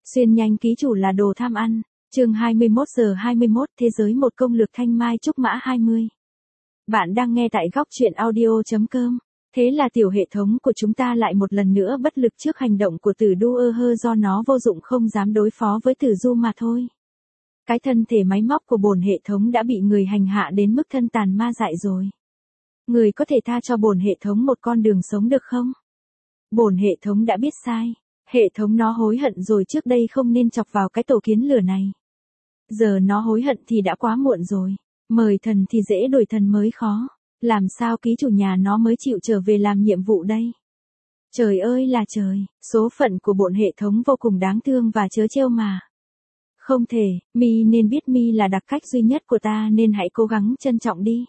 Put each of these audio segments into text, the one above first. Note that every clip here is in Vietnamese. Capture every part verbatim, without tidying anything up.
Xuyên nhanh ký chủ là đồ tham ăn. Chương hai mươi mốt giờ hai mươi mốt Thế giới một công lược thanh mai trúc mã hai mươi. Bạn đang nghe tại góc truyện audio.com. Thế là tiểu hệ thống của chúng ta lại một lần nữa bất lực trước hành động của Tử Du ơ hơ do nó vô dụng không dám đối phó với Tử Du mà thôi. Cái thân thể máy móc của bổn hệ thống đã bị người hành hạ đến mức thân tàn ma dại rồi. Người có thể tha cho bổn hệ thống một con đường sống được không? Bổn hệ thống đã biết sai. Hệ thống nó hối hận rồi, trước đây không nên chọc vào cái tổ kiến lửa này. Giờ nó hối hận thì đã quá muộn rồi. Mời thần thì dễ đổi thần mới khó. Làm sao ký chủ nhà nó mới chịu trở về làm nhiệm vụ đây? Trời ơi là trời, số phận của bổn hệ thống vô cùng đáng thương và trớ trêu mà. Không thể, mi nên biết mi là đặc cách duy nhất của ta nên hãy cố gắng trân trọng đi.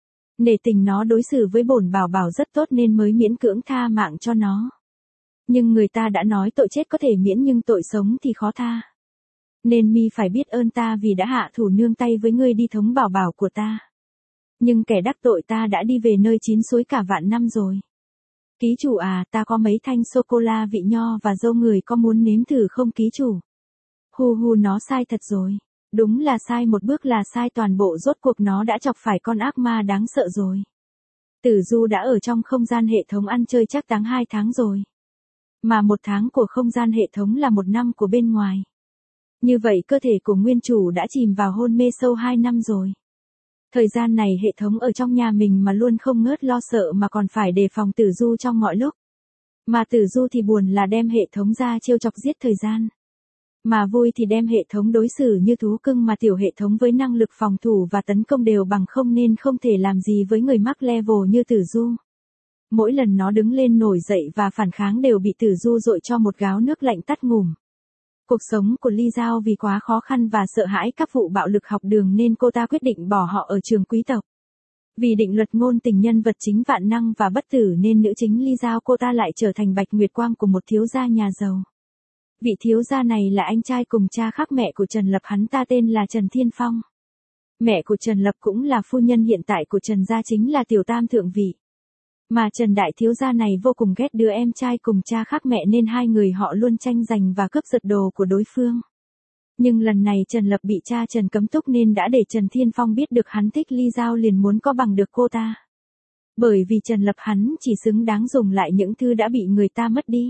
Nể tình nó đối xử với bổn bảo bảo rất tốt nên mới miễn cưỡng tha mạng cho nó. Nhưng người ta đã nói tội chết có thể miễn nhưng tội sống thì khó tha. Nên mi phải biết ơn ta vì đã hạ thủ nương tay với ngươi đi thống bảo bảo của ta. Nhưng kẻ đắc tội ta đã đi về nơi chín suối cả vạn năm rồi. Ký chủ à, ta có mấy thanh sô-cô-la vị nho và dâu người, có muốn nếm thử không ký chủ? Hu hu, nó sai thật rồi. Đúng là sai một bước là sai toàn bộ, rốt cuộc nó đã chọc phải con ác ma đáng sợ rồi. Tử Du đã ở trong không gian hệ thống ăn chơi chắc táng hai tháng rồi. Mà một tháng của không gian hệ thống là một năm của bên ngoài. Như vậy cơ thể của nguyên chủ đã chìm vào hôn mê sâu hai năm rồi. Thời gian này hệ thống ở trong nhà mình mà luôn không ngớt lo sợ mà còn phải đề phòng Tử Du trong mọi lúc. Mà Tử Du thì buồn là đem hệ thống ra trêu chọc giết thời gian. Mà vui thì đem hệ thống đối xử như thú cưng, mà tiểu hệ thống với năng lực phòng thủ và tấn công đều bằng không nên không thể làm gì với người mắc level như Tử Du. Mỗi lần nó đứng lên nổi dậy và phản kháng đều bị Tử Du dội cho một gáo nước lạnh tắt ngủm. Cuộc sống của Ly Giao vì quá khó khăn và sợ hãi các vụ bạo lực học đường nên cô ta quyết định bỏ họ ở trường quý tộc. Vì định luật ngôn tình nhân vật chính vạn năng và bất tử nên nữ chính Ly Giao cô ta lại trở thành Bạch Nguyệt Quang của một thiếu gia nhà giàu. Vị thiếu gia này là anh trai cùng cha khác mẹ của Trần Lập, hắn ta tên là Trần Thiên Phong. Mẹ của Trần Lập cũng là phu nhân hiện tại của Trần gia, chính là tiểu tam thượng vị. Mà Trần đại thiếu gia này vô cùng ghét đứa em trai cùng cha khác mẹ nên hai người họ luôn tranh giành và cướp giật đồ của đối phương. Nhưng lần này Trần Lập bị cha Trần cấm túc nên đã để Trần Thiên Phong biết được hắn thích Ly Giao liền muốn có bằng được cô ta. Bởi vì Trần Lập hắn chỉ xứng đáng dùng lại những thứ đã bị người ta mất đi.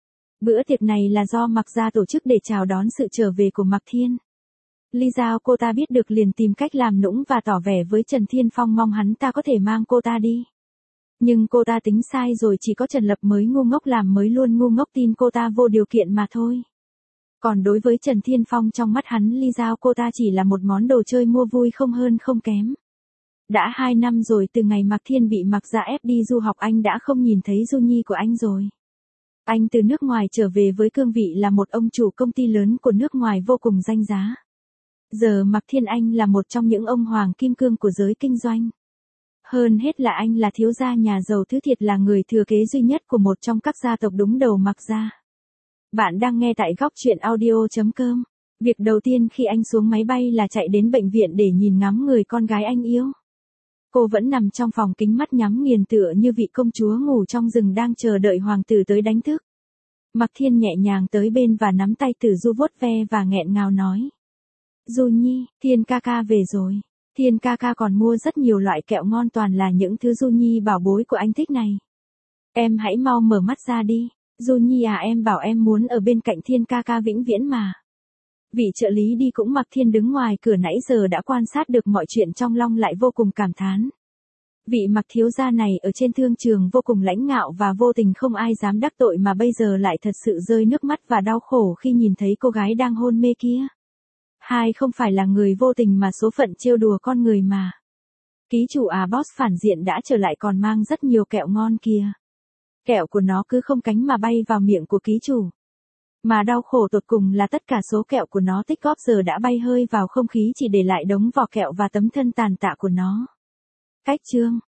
Bữa tiệc này là do Mạc gia tổ chức để chào đón sự trở về của Mạc Thiên. Ly Giao cô ta biết được liền tìm cách làm nũng và tỏ vẻ với Trần Thiên Phong mong hắn ta có thể mang cô ta đi. Nhưng cô ta tính sai rồi, chỉ có Trần Lập mới ngu ngốc làm mới luôn ngu ngốc tin cô ta vô điều kiện mà thôi. Còn đối với Trần Thiên Phong, trong mắt hắn Ly Giao cô ta chỉ là một món đồ chơi mua vui không hơn không kém. Đã hai năm rồi từ ngày Mạc Thiên bị Mạc gia ép đi du học, anh đã không nhìn thấy Du Nhi của anh rồi. Anh từ nước ngoài trở về với cương vị là một ông chủ công ty lớn của nước ngoài vô cùng danh giá. Giờ Mạc Thiên anh là một trong những ông hoàng kim cương của giới kinh doanh. Hơn hết là anh là thiếu gia nhà giàu thứ thiệt, là người thừa kế duy nhất của một trong các gia tộc đúng đầu Mạc gia. Bạn đang nghe tại góc truyện audio.com. Việc đầu tiên khi anh xuống máy bay là chạy đến bệnh viện để nhìn ngắm người con gái anh yêu. Cô vẫn nằm trong phòng kính, mắt nhắm nghiền tựa như vị công chúa ngủ trong rừng đang chờ đợi hoàng tử tới đánh thức. Mạc Thiên nhẹ nhàng tới bên và nắm tay Tử Du vuốt ve và nghẹn ngào nói. Du Nhi, Thiên ca ca về rồi. Thiên ca ca còn mua rất nhiều loại kẹo ngon, toàn là những thứ Du Nhi bảo bối của anh thích này. Em hãy mau mở mắt ra đi. Du Nhi à, em bảo em muốn ở bên cạnh Thiên ca ca vĩnh viễn mà. Vị trợ lý đi cũng Mạc Thiên đứng ngoài cửa nãy giờ đã quan sát được mọi chuyện trong lòng lại vô cùng cảm thán. Vị Mạc thiếu gia này ở trên thương trường vô cùng lãnh ngạo và vô tình không ai dám đắc tội, mà bây giờ lại thật sự rơi nước mắt và đau khổ khi nhìn thấy cô gái đang hôn mê kia. Hai không phải là người vô tình mà số phận trêu đùa con người mà. Ký chủ à, boss phản diện đã trở lại còn mang rất nhiều kẹo ngon kìa. Kẹo của nó cứ không cánh mà bay vào miệng của ký chủ. Mà đau khổ tột cùng là tất cả số kẹo của nó tích góp giờ đã bay hơi vào không khí, chỉ để lại đống vỏ kẹo và tấm thân tàn tạ của nó. Cách chương,